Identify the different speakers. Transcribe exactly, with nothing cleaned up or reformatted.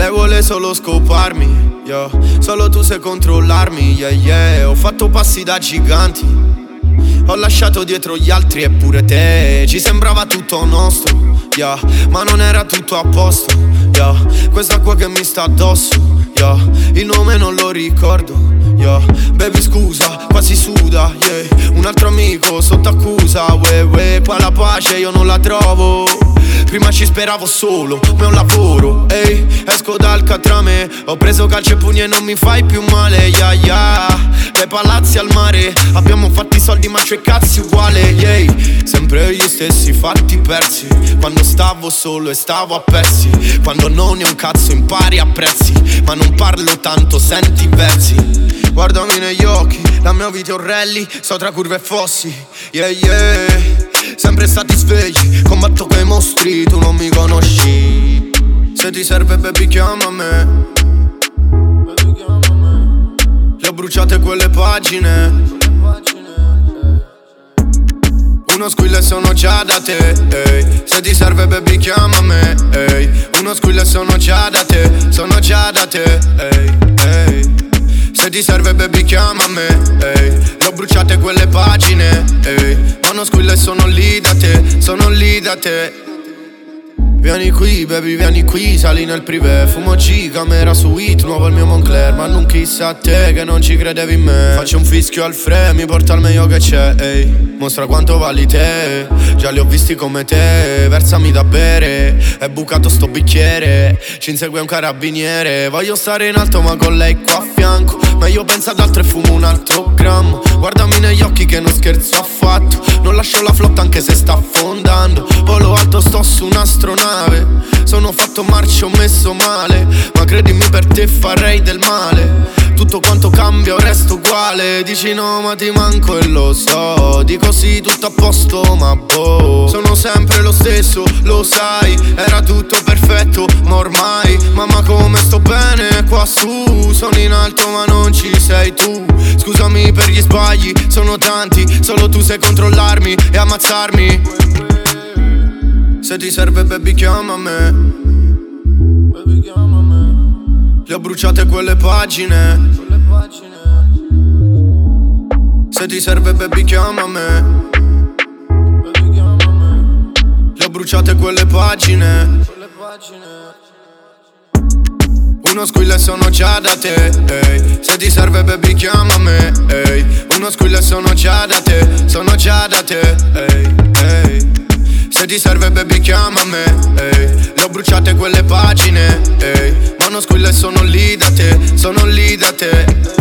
Speaker 1: Lei vuole solo scoparmi, yeah. Solo tu sai controllarmi, yeah yeah. Ho fatto passi da giganti, ho lasciato dietro gli altri eppure te. Ci sembrava tutto nostro, yeah. Ma non era tutto a posto, yeah. Questa qua che mi sta addosso, yeah. Il nome non lo ricordo, yeah. Baby scusa, quasi suda, yeah. Un altro amico sotto accusa, we we. Qua la pace io non la trovo. Prima ci speravo solo, ma è un lavoro, ehi. Esco dal catrame, ho preso calcio e pugni e non mi fai più male, yeah yeah. Dai palazzi al mare, abbiamo fatti soldi ma c'è cazzi uguale, yeah. Sempre gli stessi fatti persi, quando stavo solo e stavo a pezzi. Quando non è un cazzo impari a prezzi, ma non parlo tanto, senti i versi. Guardami negli occhi, la mia vita è un rally, so tra curve e fossi, yeah yeah. Sempre stati svegli, combatto quei mostri, tu non mi conosci. Se ti serve baby chiama me, le ho bruciate quelle pagine. Uno squill e sono già da te, ehi. Se ti serve baby chiama me, ehi. Uno squill e sono già da te, sono già da te, ehi, ehi. Se ti serve baby chiama me, ehi. Le ho bruciate quelle pagine, ehi. Ma uno squill e sono lì da te, sono lì da te. Vieni qui baby, vieni qui, sali nel privé. Fumo G, camera suite, nuovo il mio Moncler. Ma non chissà a te che non ci credevi in me. Faccio un fischio al fre, mi porta al meglio che c'è, ehi. Mostra quanto vali te, già li ho visti come te. Versami da bere, è bucato sto bicchiere. Ci insegue un carabiniere. Voglio stare in alto ma con lei qua a fianco. Ma io penso ad altro e fumo un altro grammo. Guardami negli occhi che non scherzo affatto. Non lascio la flotta anche se sta affondando. Volo alto, sto su un'astronave. Sono fatto marcio, messo male. Ma credimi per te farei del male. Tutto quanto cambia o resto uguale. Dici no ma ti manco e lo so. Dico sì tutto a posto ma boh. Sono sempre lo stesso, lo sai. Era tutto perfetto ma ormai. Mamma come sto bene qua su. Sono in alto ma non ci sei tu. Scusami per gli sbagli, sono tanti. Solo tu sai controllarmi e ammazzarmi. Se ti serve baby chiama me, baby chiama me. Le ho bruciate quelle pagine, quelle pagine. Se ti serve baby chiama me, baby chiama me. Le ho bruciate quelle pagine, quelle pagine. Uno squill e sono già da te, ehi. Se ti serve baby chiama me, ehi. Uno squill e sono già da te, sono già da te, ehi, ehi. Se ti serve baby chiama me, ehi. Le ho bruciate quelle pagine, ehi. Ma uno squill e sono lì da te, sono lì da te.